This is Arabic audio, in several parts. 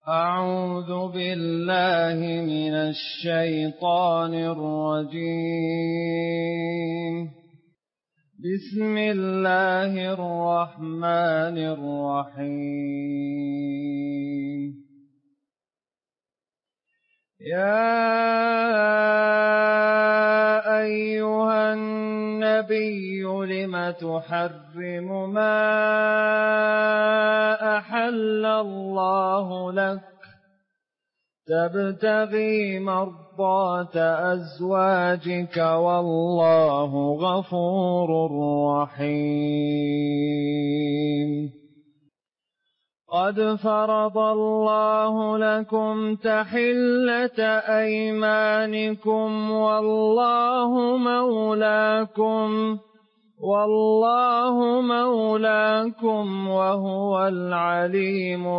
أعوذ بالله من الشيطان الرجيم. بسم الله الرحمن الرحيم. يا أيها النبي لم تحرم ما أحل الله لك تبتغي مرضات أزواجك والله غفور رحيم. قد فرض الله لكم تحلة أيمانكم والله مولاكم وهو العليم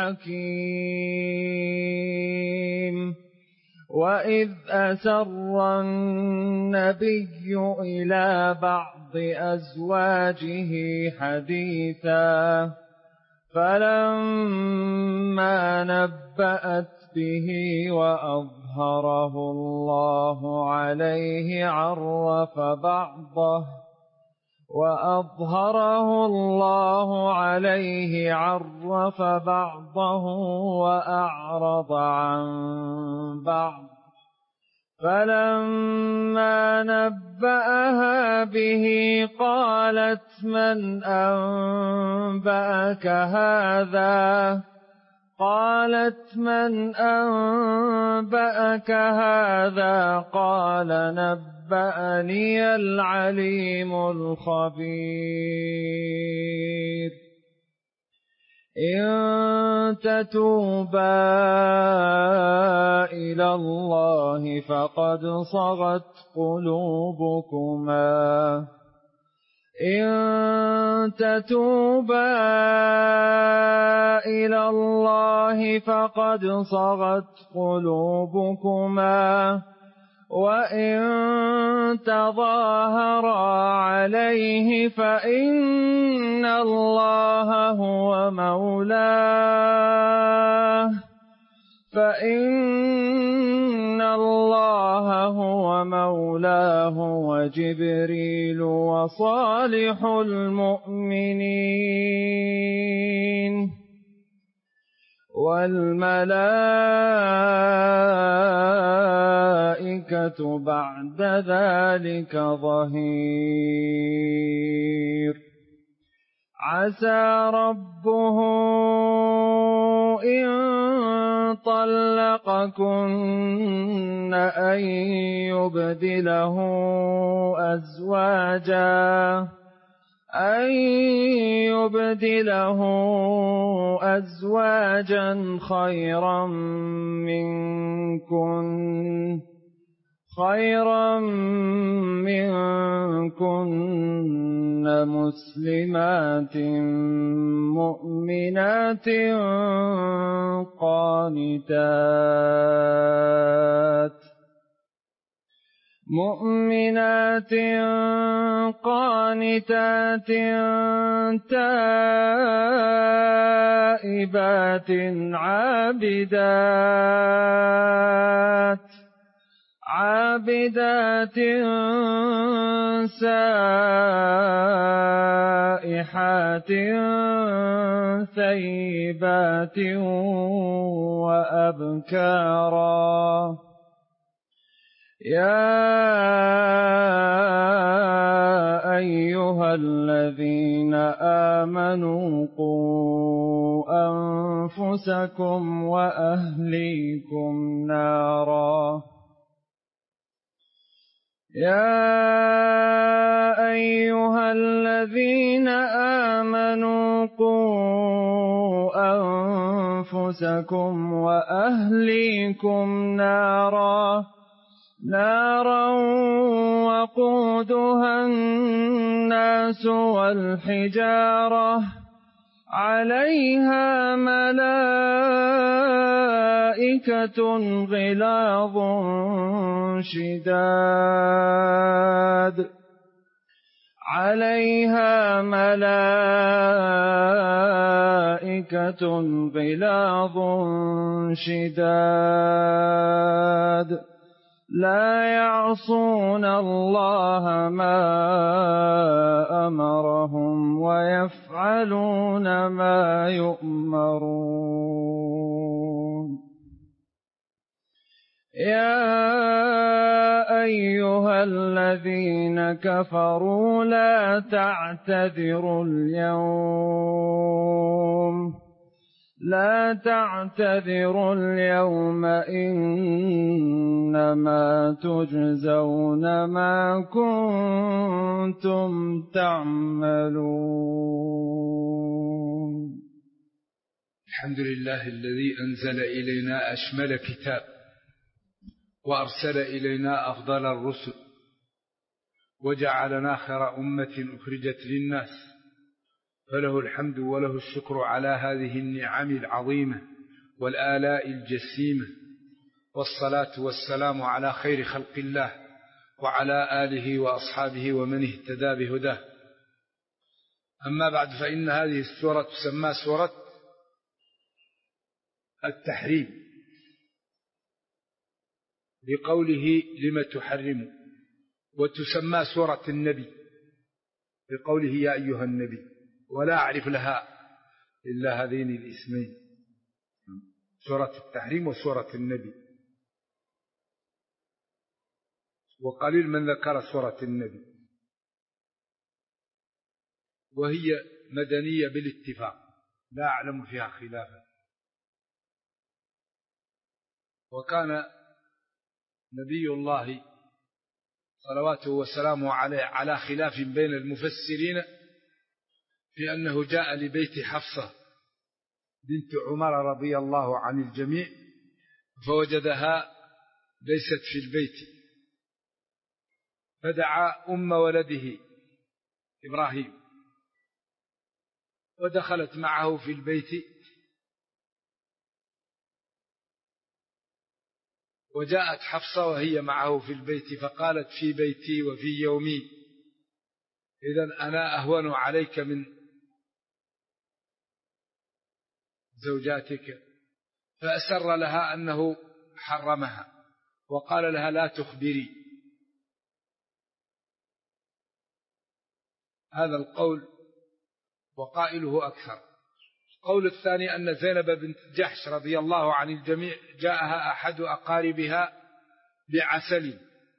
الحكيم. وإذ أسر النبي إلى بعض أزواجه حديثا فلما نبأت به وأظهره الله عليه عرف بعضه وأعرض عن بعض. فلما نبأها به قالت من أنبأك هذا قال نبأني العليم الخبير. إن تتوبا إلى الله فقد صغت قلوبكما وإن تظاهرا عليه فإن الله هو مولاه وجبريل وصالح المؤمنين والملائكة بعد ذلك ظهير. عسى ربه إن طلقكن أن يبدله أزواجا خيرا منكن مسلمات مؤمنات قانتات تائبات عابدات سائحات ثيبات وأبكارا. يا أيها الذين آمنوا قوا أنفسكم وأهليكم نارا وقودها الناس والحجارة عليها ملائكة غلاظ شداد عليها ملائكة غلاظ شداد لا يعصون الله ما أمرهم ويفعلون ما يؤمرون. يا أيها الذين كفروا لا تعتذروا اليوم إنما تجزون ما كنتم تعملون. الحمد لله الذي أنزل إلينا أشمل كتاب وأرسل إلينا أفضل الرسل وجعلنا خير أمة أخرجت للناس، فله الحمد وله الشكر على هذه النعم العظيمة والآلاء الجسيمة، والصلاة والسلام على خير خلق الله وعلى آله وأصحابه ومن اهتدى بهداه. أما بعد، فإن هذه السورة تسمى سورة التحريم لقوله لم تحرم، وتسمى سورة النبي لقوله يا أيها النبي، ولا أعرف لها إلا هذين الاسمين، سورة التحريم وسورة النبي، وقليل من ذكر سورة النبي، وهي مدنية بالاتفاق لا أعلم فيها خلافا. وكان نبي الله صلواته وسلامه عليه على خلاف بين المفسرين في أنه جاء لبيت حفصة بنت عمر رضي الله عن الجميع فوجدها ليست في البيت، فدعا أم ولده إبراهيم ودخلت معه في البيت، وجاءت حفصة وهي معه في البيت فقالت في بيتي وفي يومي، إذن أنا أهون عليك من زوجاتك، فأسر لها أنه حرمها وقال لها لا تخبري. هذا القول وقائله أكثر. القول الثاني أن زينب بنت جحش رضي الله عن الجميع جاءها أحد أقاربها بعسل،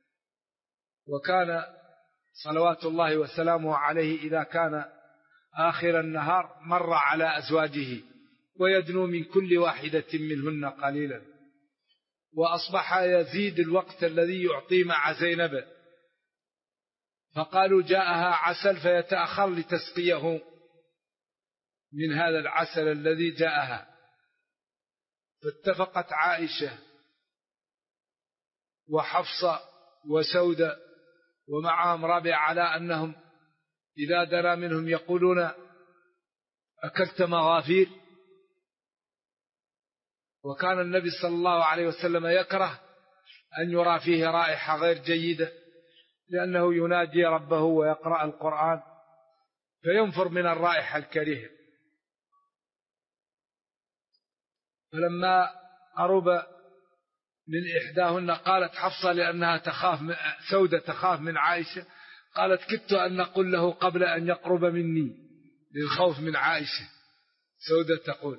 وكان صلوات الله وسلامه عليه إذا كان آخر النهار مر على أزواجه ويدنو من كل واحدة منهن قليلا، وأصبح يزيد الوقت الذي يعطي مع زينب، فقالوا جاءها عسل فيتأخر لتسقيه من هذا العسل الذي جاءها، فاتفقت عائشة وحفصة وسودة ومعهم رابع على أنهم إذا دنا منهم يقولون أكلت مغافير. وكان النبي صلى الله عليه وسلم يكره أن يرى فيه رائحة غير جيدة، لأنه يناجي ربه ويقرأ القرآن فينفر من الرائحة الكريهة. فلما قرب من إحداهن قالت حفصة لأنها سودة تخاف من عائشة، قالت كدت أن نقول له قبل أن يقرب مني للخوف من عائشة. سودة تقول.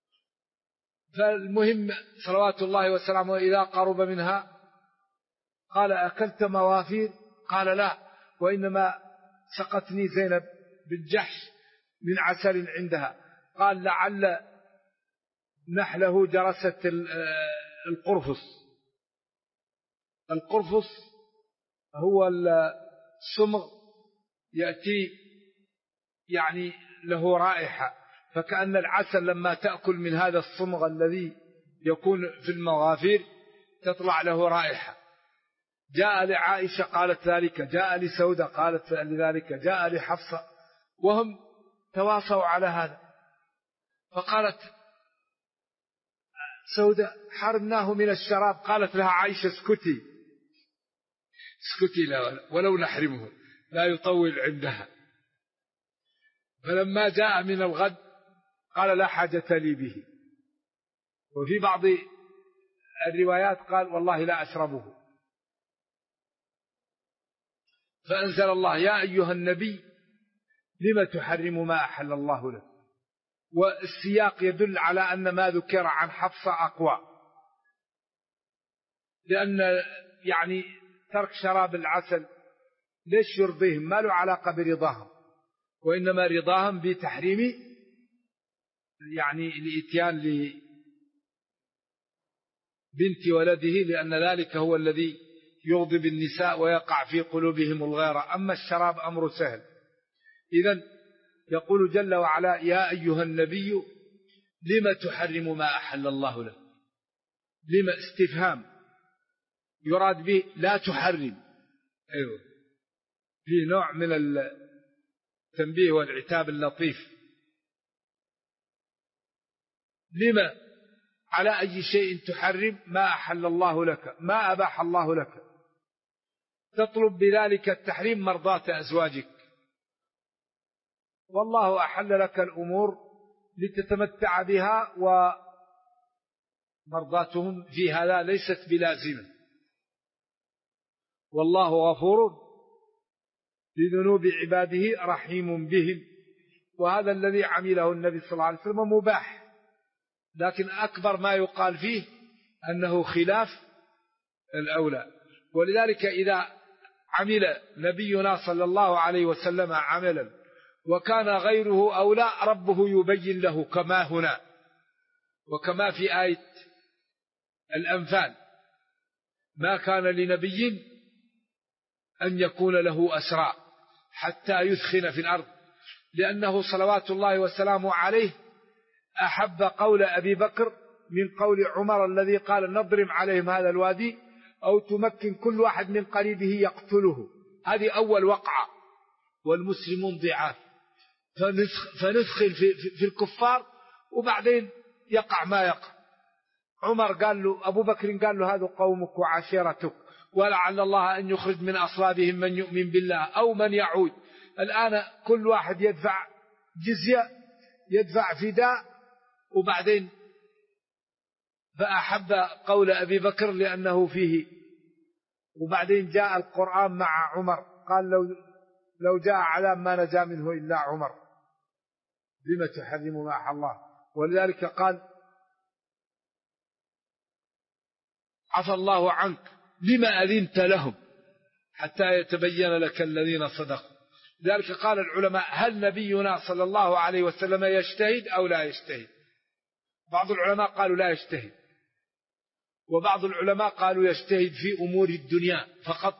فالمهم صلوات الله وسلامه إذا قرب منها قال أكلت موافير؟ قال لا، وإنما سقتني زينب بنت جحش من عسل عندها. قال لعل نحله جرست القرفص. القرفص هو السمغ يأتي يعني له رائحة، فكأن العسل لما تأكل من هذا الصمغ الذي يكون في المغافير تطلع له رائحة. جاء لعائشة قالت ذلك، جاء لسودة قالت لذلك، جاء لحفصة، وهم تواصوا على هذا. فقالت سودة حرمناه من الشراب. قالت لها عائشة اسكتي لا ولو نحرمه، لا يطول عندها. فلما جاء من الغد قال لا حاجة لي به. وفي بعض الروايات قال والله لا أشربه. فأنزل الله يا أيها النبي لم تحرم ما أحل الله لك. والسياق يدل على أن ما ذكر عن حفصة أقوى، لأن يعني ترك شراب العسل ليش يرضيهم؟ ما له علاقة برضاهم، وإنما رضاهم بتحريم يعني الإتيان لبنت ولده، لأن ذلك هو الذي يغضب النساء ويقع في قلوبهم الغيرة. أما الشراب أمر سهل. إذن يقول جل وعلا يا أيها النبي لم تحرم ما أحل الله لك. لم استفهام يراد به لا تحرم. أيوه، في نوع من التنبيه والعتاب اللطيف. لما على أي شيء تحرم ما أحل الله لك، ما أباح الله لك، تطلب بذلك التحريم مرضاة أزواجك، والله أحل لك الأمور لتتمتع بها، ومرضاتهم في هذا ليست بلازمة. والله غفور لذنوب عباده رحيم بهم. وهذا الذي عمله النبي صلى الله عليه وسلم مباح، لكن أكبر ما يقال فيه أنه خلاف الأولى. ولذلك إذا عمل نبينا صلى الله عليه وسلم عملا وكان غيره أولى ربه يبين له، كما هنا وكما في آية الأنفال ما كان لنبي أن يكون له أسرى حتى يثخن في الأرض، لأنه صلوات الله وسلامه عليه أحب قول أبي بكر من قول عمر الذي قال نضرم عليهم هذا الوادي أو تمكن كل واحد من قريبه يقتله. هذه أول وقعة، والمسلمون ضعاف، فندخل في الكفار وبعدين يقع ما يقع. عمر قال له، أبو بكر قال له هذا قومك وعشيرتك، ولعل الله أن يخرج من أصلابهم من يؤمن بالله أو من يعود. الآن كل واحد يدفع جزية، يدفع فداء، وبعدين فأحب قول أبي بكر لأنه فيه. وبعدين جاء القرآن مع عمر قال لو جاء عذاب ما نجا منه إلا عمر. لما تحرم ما أحل الله؟ ولذلك قال عفى الله عنك لما أذنت لهم حتى يتبين لك الذين صدقوا. لذلك قال العلماء هل نبينا صلى الله عليه وسلم يجتهد أو لا يجتهد؟ بعض العلماء قالوا لا يجتهد، وبعض العلماء قالوا يجتهد في أمور الدنيا فقط.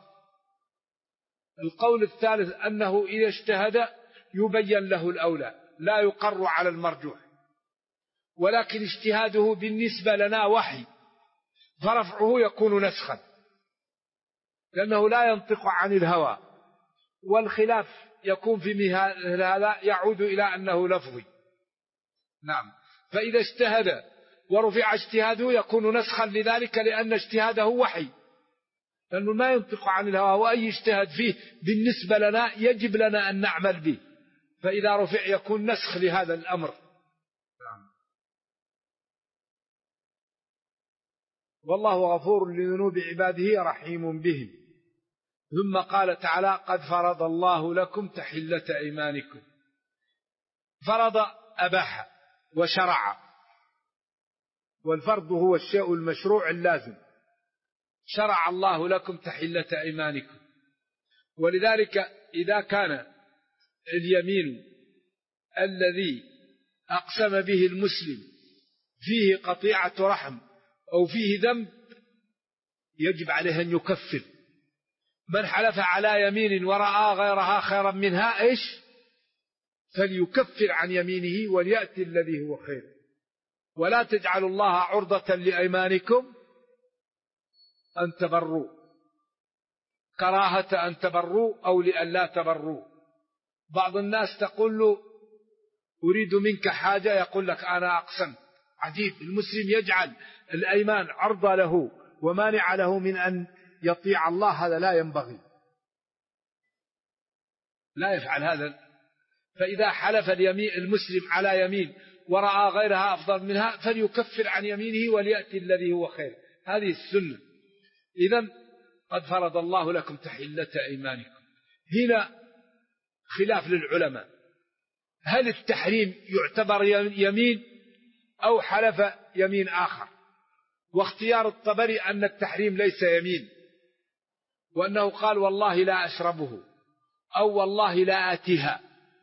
القول الثالث أنه إذا اجتهد يبين له الأولى، لا يقر على المرجوح، ولكن اجتهاده بالنسبة لنا وحي، فرفعه يكون نسخا، لأنه لا ينطق عن الهوى، والخلاف يكون في مثل هذا يعود إلى أنه لفظي. نعم، فإذا اجتهد ورفع اجتهاده يكون نسخا لذلك، لأن اجتهاده وحي، لأنه ما ينطق عن الهوى، وأي اجتهاد فيه بالنسبة لنا يجب لنا أن نعمل به، فإذا رفع يكون نسخ لهذا الأمر. والله غفور لذنوب عباده رحيم بهم. ثم قال تعالى قد فرض الله لكم تحلة أيمانكم. فرض أباح وشرع، والفرض هو الشيء المشروع اللازم. شرع الله لكم تحلة أيمانكم، ولذلك إذا كان اليمين الذي أقسم به المسلم فيه قطيعة رحم أو فيه ذنب يجب عليه أن يكفر. من حلف على يمين ورأى غيرها خيرا منها إيش؟ فليكفر عن يمينه وليأتي الذي هو خير. ولا تجعلوا الله عرضة لأيمانكم أن تبروا، كراهة أن تبروا أو لأن لا تبروا. بعض الناس تقول له أريد منك حاجة، يقول لك أنا أقسم. عجيب، المسلم يجعل الأيمان عرضة له ومانع له من أن يطيع الله، هذا لا ينبغي. لا يفعل هذا. فإذا حلف المسلم على يمين ورأى غيرها أفضل منها فليكفر عن يمينه وليأتي الذي هو خير. هذه السنة. إذن قد فرض الله لكم تحلة أيمانكم. هنا خلاف للعلماء، هل التحريم يعتبر يمين أو حلف يمين آخر؟ واختيار الطبري أن التحريم ليس يمين، وأنه قال والله لا أشربه أو والله لا آتيها،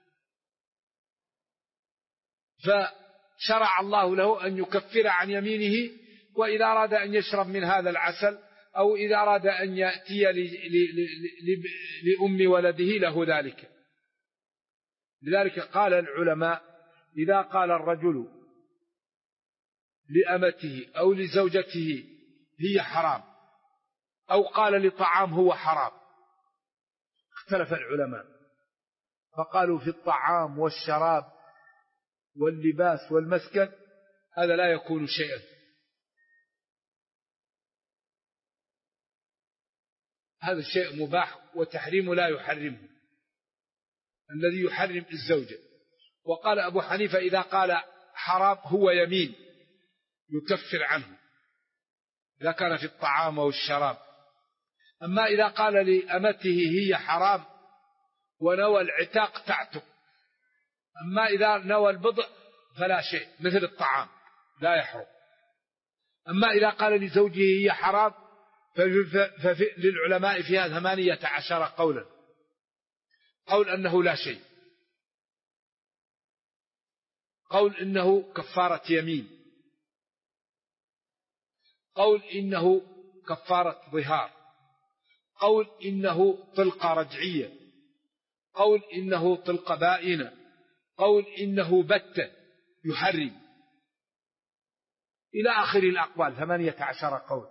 فشرع الله له أن يكفر عن يمينه، وإذا أراد أن يشرب من هذا العسل أو إذا أراد أن يأتي لأم ولده له ذلك. لذلك قال العلماء إذا قال الرجل لأمته أو لزوجته هي حرام، أو قال لطعام هو حرام، اختلف العلماء فقالوا في الطعام والشراب واللباس والمسكن هذا لا يكون شيئا، هذا الشيء مباح وتحريمه لا يحرمه، الذي يحرم الزوجة. وقال أبو حنيفة إذا قال حرام هو يمين يكفر عنه إذا كان في الطعام والشراب. أما إذا قال لأمته هي حرام ونوى العتاق تعتق، أما إذا نوى البضع فلا شيء مثل الطعام لا يحرم. أما إذا قال لزوجه هي حرام فللعلماء فيها 18 قولا. قول أنه لا شيء، قول إنه كفارة يمين، قول إنه كفارة ظهار، قول إنه طلقة رجعية، قول إنه طلقة بائنة، قول إنه بتة يحرم، إلى آخر الأقوال 18 قول.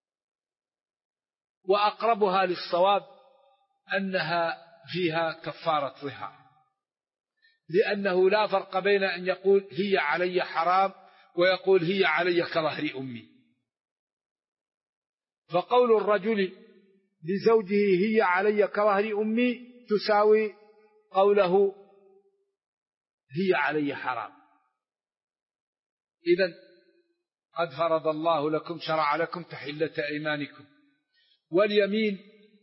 وأقربها للصواب أنها فيها كفارة ظهار، لأنه لا فرق بين أن يقول هي علي حرام ويقول هي علي كظهر أمي. فقول الرجل لزوجه هي علي كظهر أمي تساوي قوله هي علي حرام. إذن قد فرض الله لكم شرع لكم تحلة أيمانكم. واليمين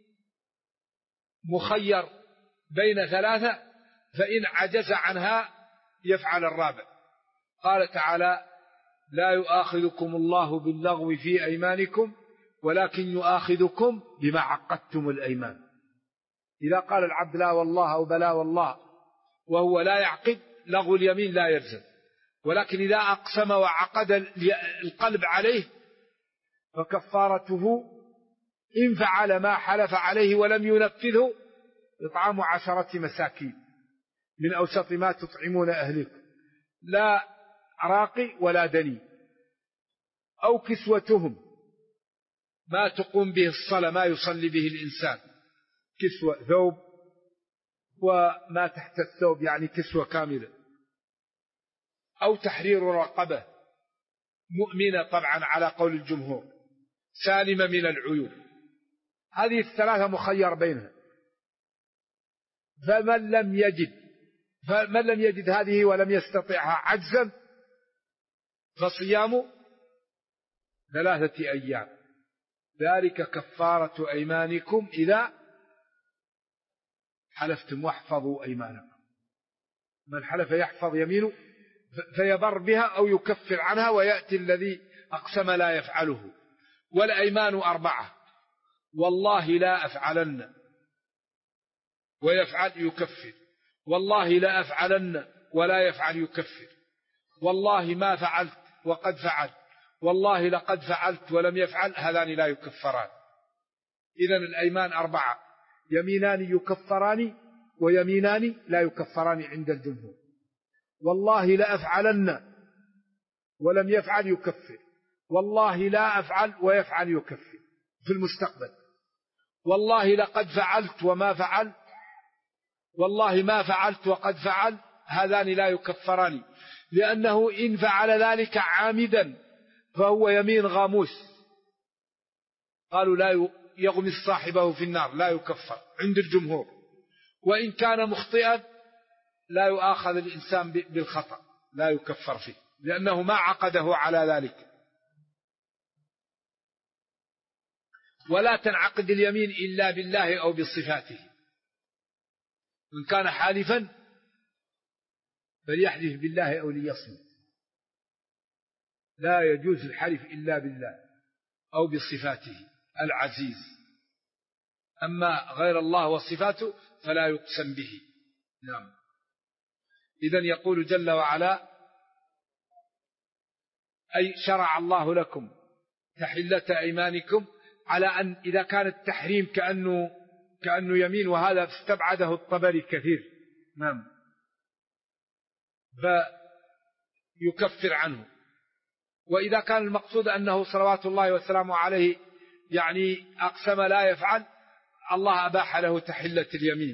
مخير بين 3، فإن عجز عنها يفعل الرابع. قال تعالى لا يؤاخذكم الله باللغو في أيمانكم ولكن يؤاخذكم بما عقدتم الأيمان. إذا قال العبد لا والله أو بلا والله وهو لا يعقد لغو اليمين لا يلزم، ولكن إذا أقسم وعقد القلب عليه فكفارته إن فعل ما حلف عليه ولم ينفذه إطعام 10 مساكين من أوسط ما تطعمون أهلكم، لا راقي ولا دني، أو كسوتهم ما تقوم به الصلاة ما يصلي به الإنسان، كسوة ثوب وما تحت الثوب يعني كسوة كاملة، أو تحرير رقبة مؤمنة طبعا على قول الجمهور سالمة من العيوب. هذه ال3 مخير بينها. فمن لم يجد هذه ولم يستطعها عجزا فصيام 3 أيام، ذلك كفارة أيمانكم إذا حلفتم واحفظوا أيمانكم. من حلف يحفظ يمينه فيبر بها أو يكفر عنها ويأتي الذي أقسم لا يفعله. والأيمان 4: والله لا أفعلن ويفعل يكفر، والله لا أفعلن ولا يفعل يكفر، والله ما فعلت وقد فعل، والله لقد فعلت ولم يفعل، هذان لا يكفران. إذن الأيمان 4: يمينان يكفران ويمينان لا يكفران عند الجمهور. والله لا أفعلن ولم يفعل يكفر، والله لا أفعل ويفعل يكفر في المستقبل، والله لقد فعلت وما فعل، والله ما فعلت وقد فعل، هذان لا يكفران، لأنه إن فعل ذلك عامدا فهو يمين غاموس، قالوا لا يغمس صاحبه في النار لا يكفر عند الجمهور. وإن كان مخطئا لا يؤاخذ الإنسان بالخطأ، لا يكفر فيه، لأنه ما عقده على ذلك. ولا تنعقد اليمين إلا بالله أو بصفاته. من كان حالفا فليحلف بالله أو ليصمت. لا يجوز الحلف إلا بالله أو بصفاته العزيز، أما غير الله وصفاته فلا يقسم به. نعم. إذن يقول جل وعلا: أي شرع الله لكم تحلة أيمانكم، على أن إذا كان التحريم كأنه يمين، وهذا استبعده الطبري كثير. نعم. فيكفر عنه. وإذا كان المقصود أنه صلوات الله وسلامه عليه يعني أقسم لا يفعل، الله أباح له تحلة اليمين.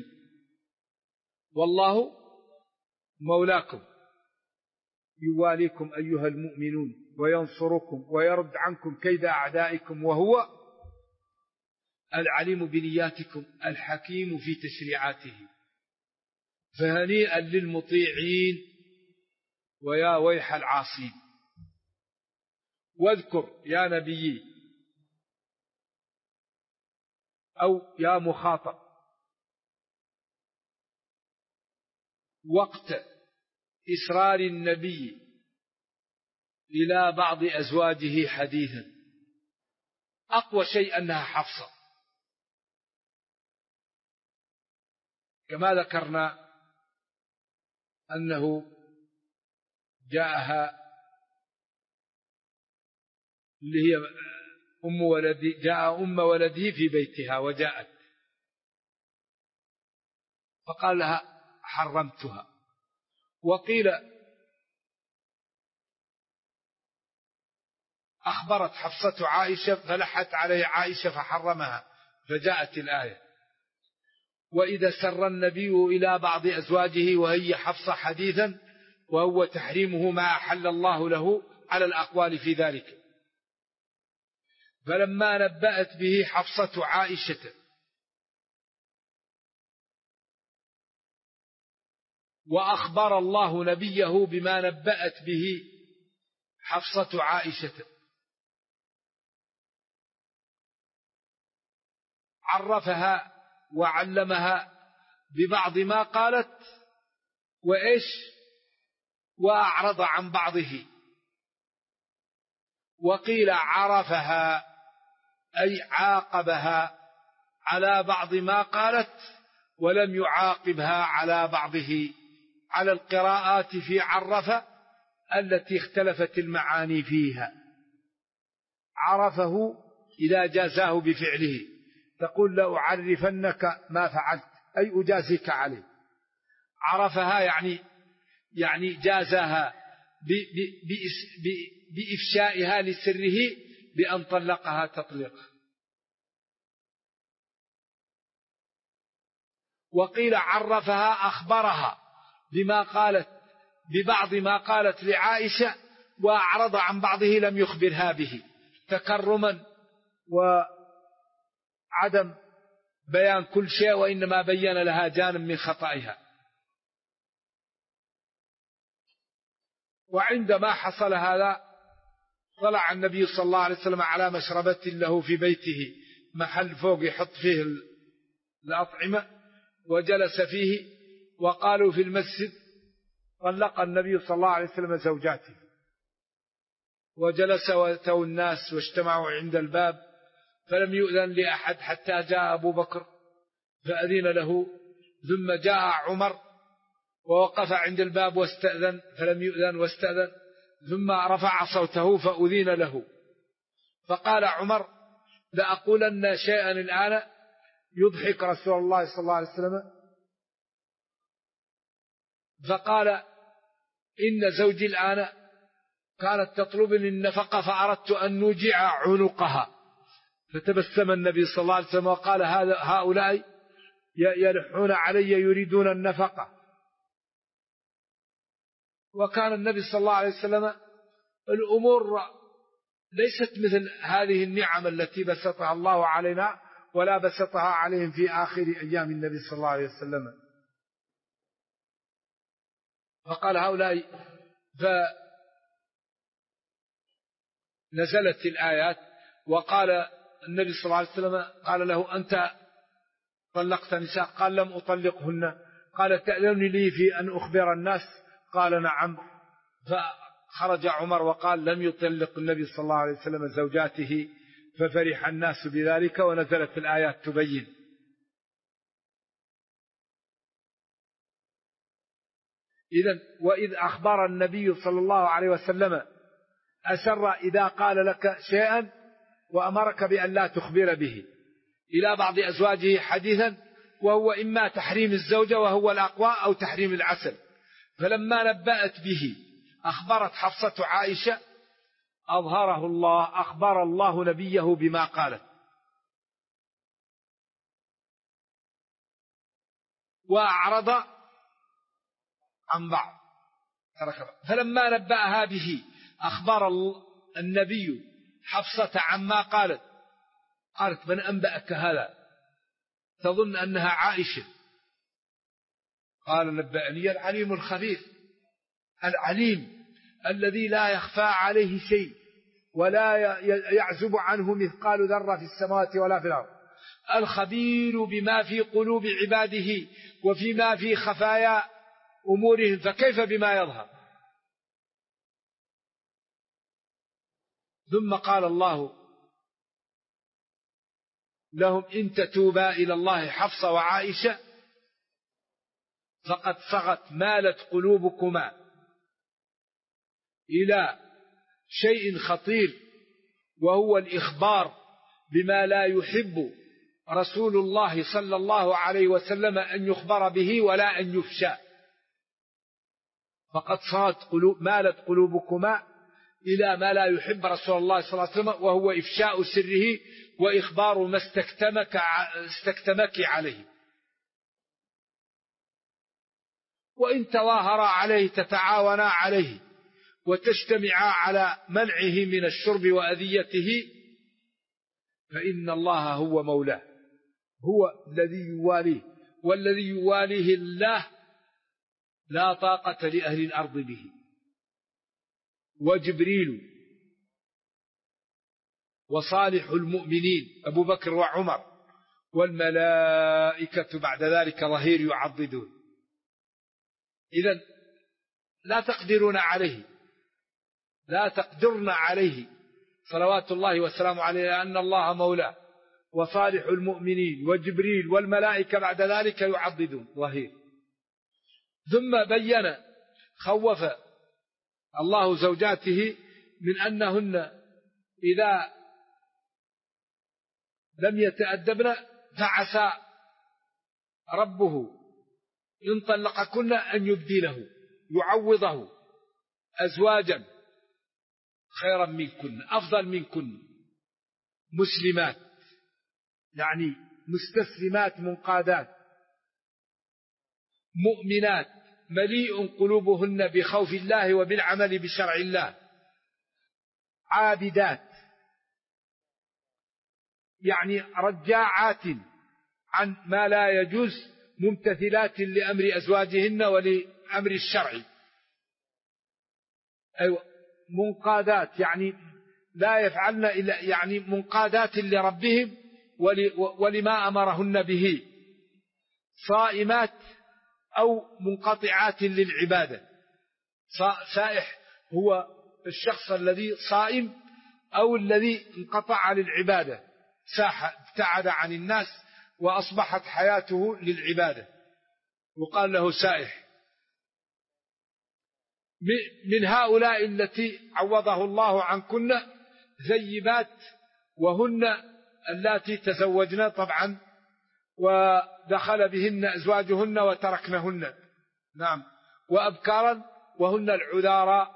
والله مولاكم يواليكم أيها المؤمنون وينصركم ويرد عنكم كيد أعدائكم، وهو العليم بنياتكم الحكيم في تشريعاته. فهنيئا للمطيعين ويا ويح العاصين. واذكر يا نبي أو يا مخاطب وقت إسرار النبي إلى بعض أزواجه حديثا. أقوى شيء أنها حفصة، كما ذكرنا أنه جاءها اللي هي أم ولده، جاء أم ولده في بيتها وجاءت فقال لها حرمتها. وقيل أخبرت حفصة عائشة فلحت عليه عائشة فحرمها، فجاءت الآية: وإذا سر النبي إلى بعض أزواجه وهي حفصة حديثا، وهو تحريمه ما أحل الله له على الأقوال في ذلك. فلما نبأت به حفصة عائشة وأخبر الله نبيه بما نبأت به حفصة عائشة، عرفها وعلمها ببعض ما قالت وإيش وأعرض عن بعضه. وقيل عرفها أي عاقبها على بعض ما قالت ولم يعاقبها على بعضه، على القراءات في عرف التي اختلفت المعاني فيها. عرفه إذا جازاه بفعله، تقول لأعرفنك ما فعلت أي أجازيك عليه. عرفها يعني جازها بإفشائها لسره بأن طلقها تطليقا. وقيل عرفها أخبرها بما قالت ببعض ما قالت لعائشة وأعرض عن بعضه لم يخبرها به، تكرما وعدم بيان كل شيء، وإنما بين لها جانب من خطئها. وعندما حصل هذا طلع النبي صلى الله عليه وسلم على مشربة له في بيته، محل فوق يحط فيه الأطعمة، وجلس فيه. وقالوا في المسجد طلق النبي صلى الله عليه وسلم زوجاته، وجلس واتوا الناس واجتمعوا عند الباب، فلم يؤذن لأحد حتى جاء أبو بكر فأذن له، ثم جاء عمر ووقف عند الباب واستأذن فلم يؤذن واستأذن، ثم رفع صوته فأذن له. فقال عمر: لأقولن شيئا الآن يضحك رسول الله صلى الله عليه وسلم. فقال: إن زوجي الآن كانت تطلبني النفقة فأردت أن نوجع عنقها. فتبسم النبي صلى الله عليه وسلم وقال: هؤلاء يلحون علي يريدون النفقة. وكان النبي صلى الله عليه وسلم الأمور ليست مثل هذه النعم التي بسطها الله علينا، ولا بسطها عليهم في آخر أيام النبي صلى الله عليه وسلم. فقال هؤلاء، فنزلت الآيات وقال النبي صلى الله عليه وسلم قال له أنت طلقت نساء؟ قال لم أطلقهن. قال تأذن لي في أن أخبر الناس؟ قال نعم. فخرج عمر وقال لم يطلق النبي صلى الله عليه وسلم زوجاته، ففرح الناس بذلك ونزلت الآيات تبين. إذن وإذ أخبر النبي صلى الله عليه وسلم أسر إذا قال لك شيئا وأمرك بأن لا تخبر به إلى بعض أزواجه حديثا، وهو إما تحريم الزوجة وهو الأقوى أو تحريم العسل. فلما نبأت به أخبرت حفصة عائشة أخبر الله نبيه بما قالت، وأعرض عن بعض. فلما نبأها به أخبر النبي حفصة عما قالت من أنبأك هذا؟ تظن أنها عائشة. قال نبأني العليم الخبير، العليم الذي لا يخفى عليه شيء ولا يعزب عنه مثقال ذرة في السماوات ولا في الأرض، الخبير بما في قلوب عباده وفيما في خفايا أمورهم، فكيف بما يظهر. ثم قال الله لهم إن تتوبا إلى الله، حفصة وعائشة، فقد صغت مالت قلوبكما إلى شيء خطير، وهو الإخبار بما لا يحب رسول الله صلى الله عليه وسلم أن يخبر به ولا أن يفشى. فقد صغت مالت قلوبكما إلى ما لا يحب رسول الله صلى الله عليه وسلم، وهو إفشاء سره وإخبار ما استكتمك عليه. وإن تواهرا عليه تتعاونا عليه وتجتمعا على منعه من الشرب وأذيته، فإن الله هو مولاه، هو الذي يواليه، والذي يواليه الله لا طاقة لأهل الأرض به. وجبريل وصالح المؤمنين أبو بكر وعمر والملائكة بعد ذلك ظهير يعضدون. إذن لا تقدرون عليه صلوات الله وسلامه عليه، لأن الله مولاه وصالح المؤمنين وجبريل والملائكة بعد ذلك يعضدون ظهير. ثم بين خوف الله زوجاته من أنهن إذا لم يتأدبن فعسى ربه إن طلقكن أن يبدله يعوضه أزواجا خيرا منكن أفضل منكن، مسلمات يعني مستسلمات منقادات، مؤمنات مليء قلوبهن بخوف الله وبالعمل بشرع الله، عابدات يعني رجاعات عن ما لا يجوز، ممتثلات لأمر أزواجهن ولأمر الشرع، أيوة منقادات يعني لا يفعلن إلا يعني منقادات لربهم ولما أمرهن به، صائمات أو منقطعات للعبادة. سائح هو الشخص الذي صائم أو الذي انقطع للعبادة، ابتعد عن الناس وأصبحت حياته للعبادة، وقال له سائح. من هؤلاء التي عوضه الله عنكن ذيبات، وهن اللاتي تزوجن طبعا ودخل بهن أزواجهن وتركنهن، نعم، وأبكارا وهن العذارى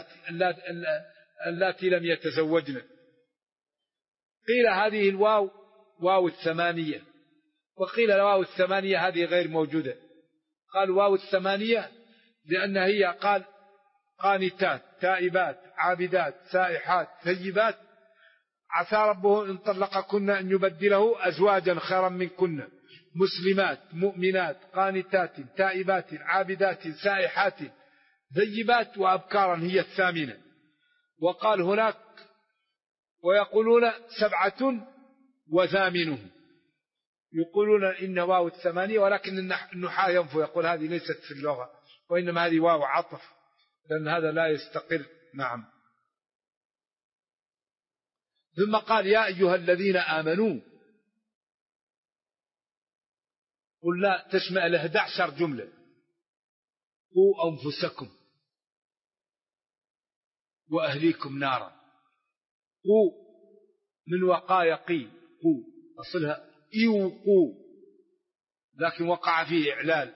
اللاتي لم يتزوجن. قيل هذه الواو واو الثمانية، وقيل الواو الثمانية هذه غير موجودة. قال واو الثمانية لأن هي قال قانتات تائبات عابدات سائحات ثيبات عسى ربه إن طلقكن أن يبدله أزواجا خيرا منكن مسلمات مؤمنات قانتات تائبات عابدات سائحات ثيبات وأبكارا هي الثامنة. وقال هناك ويقولون 7 وثامنهم، يقولون إن واو الثمانية، ولكن النحاة ينفو يقول هذه ليست في اللغة، وإنما هذه واو عطف، لأن هذا لا يستقر. نعم. ثم قال يا أيها الذين آمنوا، قلنا تشمل 11 جملة. قوا أنفسكم وأهليكم نارا. قوا من وقايا قي، قوا أصلها إيوقوا، لكن وقع فيه إعلال.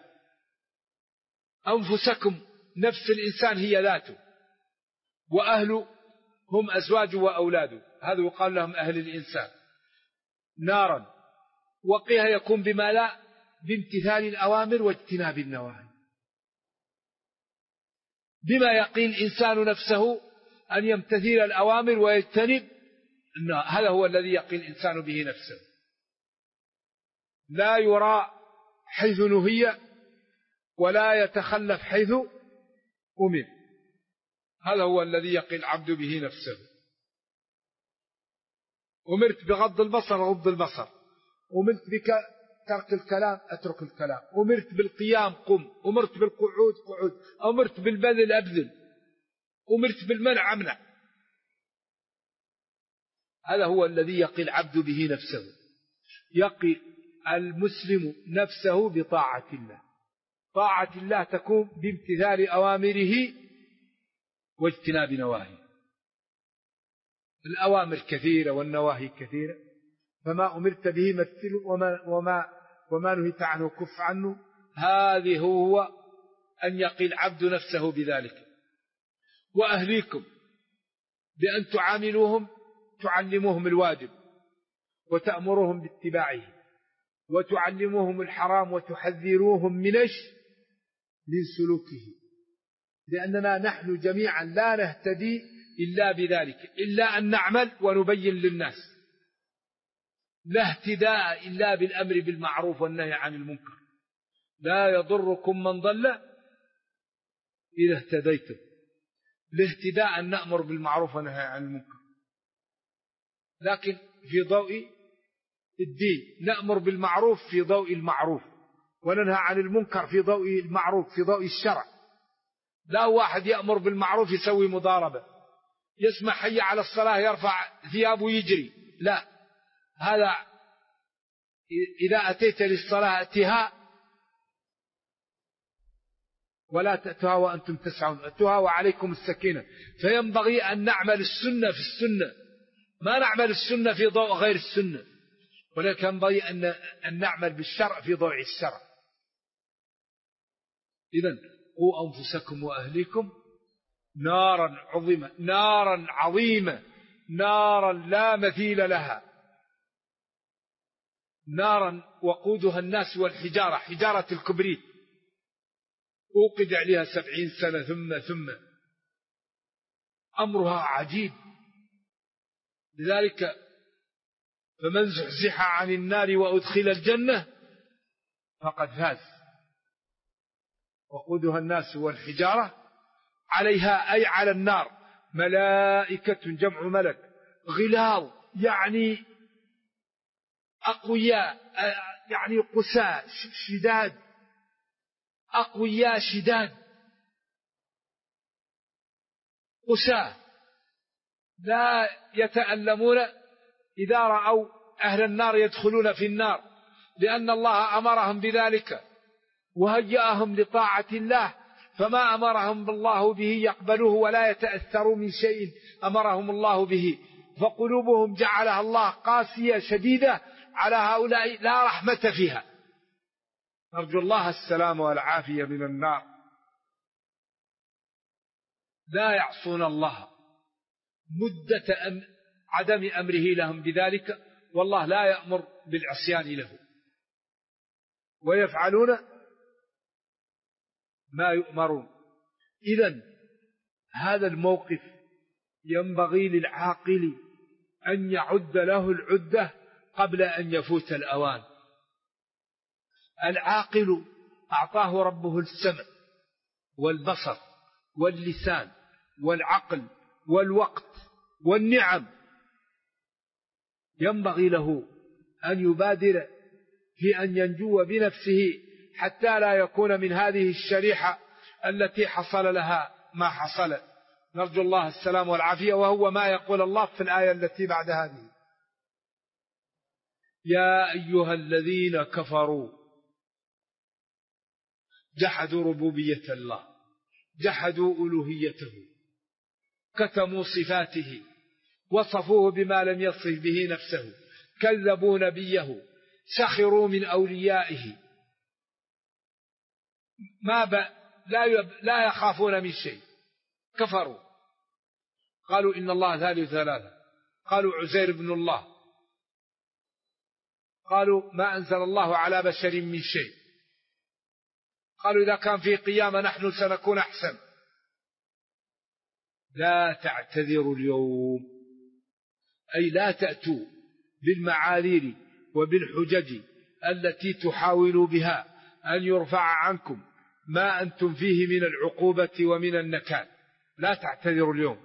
أنفسكم نفس الإنسان هي ذاته، وأهله هم أزواجه وأولاده، هذا يقال لهم أهل الإنسان. نارا وقيها يكون بما لا بامتثال الأوامر واجتناب النواهي. بما يقي الإنسان نفسه أن يمتثل الأوامر ويجتنب، هذا هو الذي يقي الإنسان به نفسه. لا يرى حيث نهي ولا يتخلف حيث أمر، هذا هو الذي يقي العبد به نفسه. أمرت بغض البصر غض البصر، أمرت بك ترك الكلام أترك الكلام، أمرت بالقيام قم، أمرت بالقعود قعود، أمرت بالبذل أبذل، أمرت بالمنع أمنع. هذا هو الذي يقي العبد به نفسه. يقي المسلم نفسه بطاعة الله. طاعة الله تكون بامتثال أوامره واجتناب نواهيه. الأوامر كثيرة والنواهي كثيرة، فما أمرت به مثله وما نهيت عنه كف عنه. هذه هو أن يقي العبد نفسه بذلك. وأهليكم بأن تعلموهم الواجب وتأمرهم باتباعه، وتعلموهم الحرام وتحذروهم من سلوكه، لأننا نحن جميعا لا نهتدي إلا بذلك، إلا أن نعمل ونبين للناس. لا اهتداء إلا بالأمر بالمعروف والنهي عن المنكر. لا يضركم من ضل إذا اهتديتم. الاهتداء أن نأمر بالمعروف والنهي عن المنكر، لكن في ضوء الدين. نأمر بالمعروف في ضوء المعروف، وننهى عن المنكر في ضوء المعروف في ضوء الشرع. لا واحد يأمر بالمعروف يسوي مضاربة، يسمع حي على الصلاة يرفع ثيابه يجري، لا. هذا إذا أتيت للصلاة أتها ولا تأتها وأنتم تسعون، أتها وعليكم السكينة. فينبغي أن نعمل السنة في السنة، ما نعمل السنة في ضوء غير السنة، ولكن ينبغي أن نعمل بالشرع في ضوء الشرع. إذن قوا أنفسكم وأهليكم نارا عظيمة، نارا عظيمة، نارا لا مثيل لها. نارا وقودها الناس والحجارة، حجارة الكبريت أوقد عليها 70 سنة ثم أمرها عجيب. لذلك فمن زحزح عن النار وأدخل الجنة فقد فاز. وقودها الناس والحجارة عليها أي على النار ملائكة، جمع ملك، غلاظ يعني أقوياء، يعني قساة شداد، أقوياء شداد قساة لا يتألمون إذا رأوا أهل النار يدخلون في النار، لأن الله أمرهم بذلك وهيأهم لطاعة الله، فما أمرهم الله به يقبلوه ولا يتأثروا من شيء أمرهم الله به، فقلوبهم جعلها الله قاسية شديدة على هؤلاء لا رحمة فيها. نرجو الله السلام والعافية من النار. لا يعصون الله مدة عدم أمره لهم بذلك، والله لا يأمر بالعصيان له، ويفعلون ما يؤمرون. إذن هذا الموقف ينبغي للعاقل أن يعد له العدة قبل أن يفوت الأوان. العاقل أعطاه ربه السمع والبصر واللسان والعقل والوقت والنعم، ينبغي له أن يبادر في أن ينجو بنفسه حتى لا يكون من هذه الشريحة التي حصل لها ما حصل. نرجو الله السلام والعافية، وهو ما يقول الله في الآية التي بعد هذه: يا أيها الذين كفروا جحدوا ربوبية الله، جحدوا ألوهيته، كتموا صفاته، وصفوه بما لم يصف به نفسه، كذبوا نبيه، سخروا من أوليائه، لا يخافون من شيء، كفروا، قالوا إن الله ثالث ثلاثة، قالوا عزير بن الله، قالوا ما أنزل الله على بشر من شيء، قالوا إذا كان في قيامة نحن سنكون أحسن. لا تعتذروا اليوم، أي لا تأتوا بالمعاذير وبالحجج التي تحاولوا بها أن يرفع عنكم ما أنتم فيه من العقوبة ومن النكال. لا تعتذروا اليوم،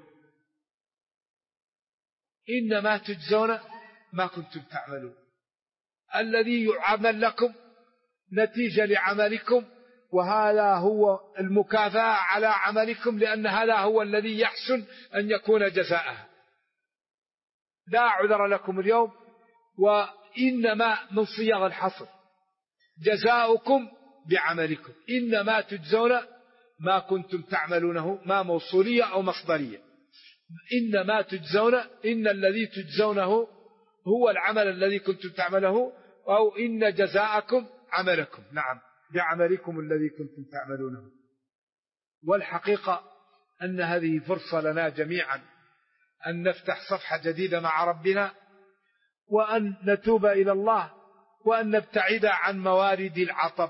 إنما تجزون ما كنتم تعملون. الذي يعمل لكم نتيجة لعملكم، وهذا هو المكافأة على عملكم، لأن هذا هو الذي يحسن أن يكون جزاءه. لا عذر لكم اليوم، وإنما من صيغ الحصر جزاؤكم بعملكم، إنما تجزون ما كنتم تعملونه، ما موصولية أو مصدرية. إنما تجزون، إن الذي تجزونه هو العمل الذي كنتم تعمله، أو إن جزاءكم عملكم، نعم بعملكم الذي كنتم تعملونه. والحقيقة أن هذه فرصة لنا جميعا أن نفتح صفحة جديدة مع ربنا، وأن نتوب إلى الله، وأن نبتعد عن موارد العطب،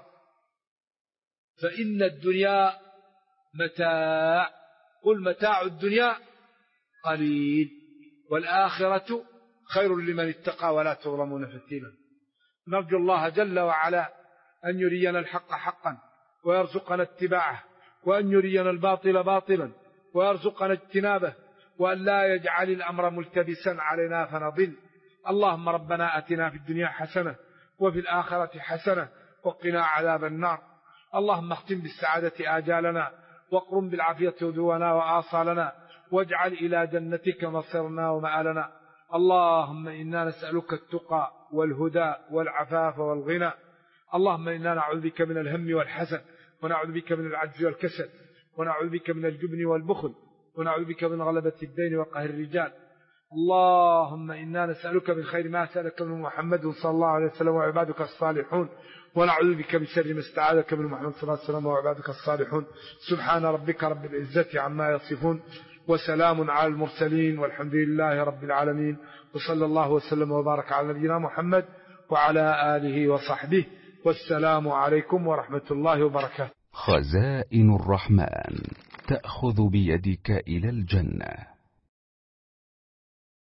فإن الدنيا متاع، قل متاع الدنيا قليل والآخرة خير لمن اتقى ولا تظلمون فتيلا. نرجو الله جل وعلا أن يرينا الحق حقا ويرزقنا اتباعه، وأن يرينا الباطل باطلا ويرزقنا اجتنابه، وأن لا يجعل الأمر ملتبسا علينا فنضل. اللهم ربنا أتنا في الدنيا حسنة وفي الآخرة حسنة وقنا عذاب النار. اللهم اختم بالسعادة آجالنا، واقرم بالعافية غدونا وآصالنا، واجعل إلى جنتك مصيرنا ومآلنا. اللهم إنا نسألك التقى والهدى والعفاف والغنى. اللهم إنا نعوذ بك من الهم والحزن، ونعوذ بك من العجز والكسل، ونعوذ بك من الجبن والبخل، ونعوذ بك من غلبة الدين وقهر الرجال. اللهم إنا نسألك من خير ما سألك من محمد صلى الله عليه وسلم وعبادك الصالحون، ونعوذ بك من شر ما استعاذك من محمد صلى الله عليه وسلم وعبادك الصالحون. سبحان ربك رب العزة عما يصفون، وسلام على المرسلين، والحمد لله رب العالمين، وصلى الله وسلم وبارك على نبينا محمد وعلى آله وصحبه، والسلام عليكم ورحمة الله وبركاته. خزائن الرحمن تأخذ بيدك إلى الجنة.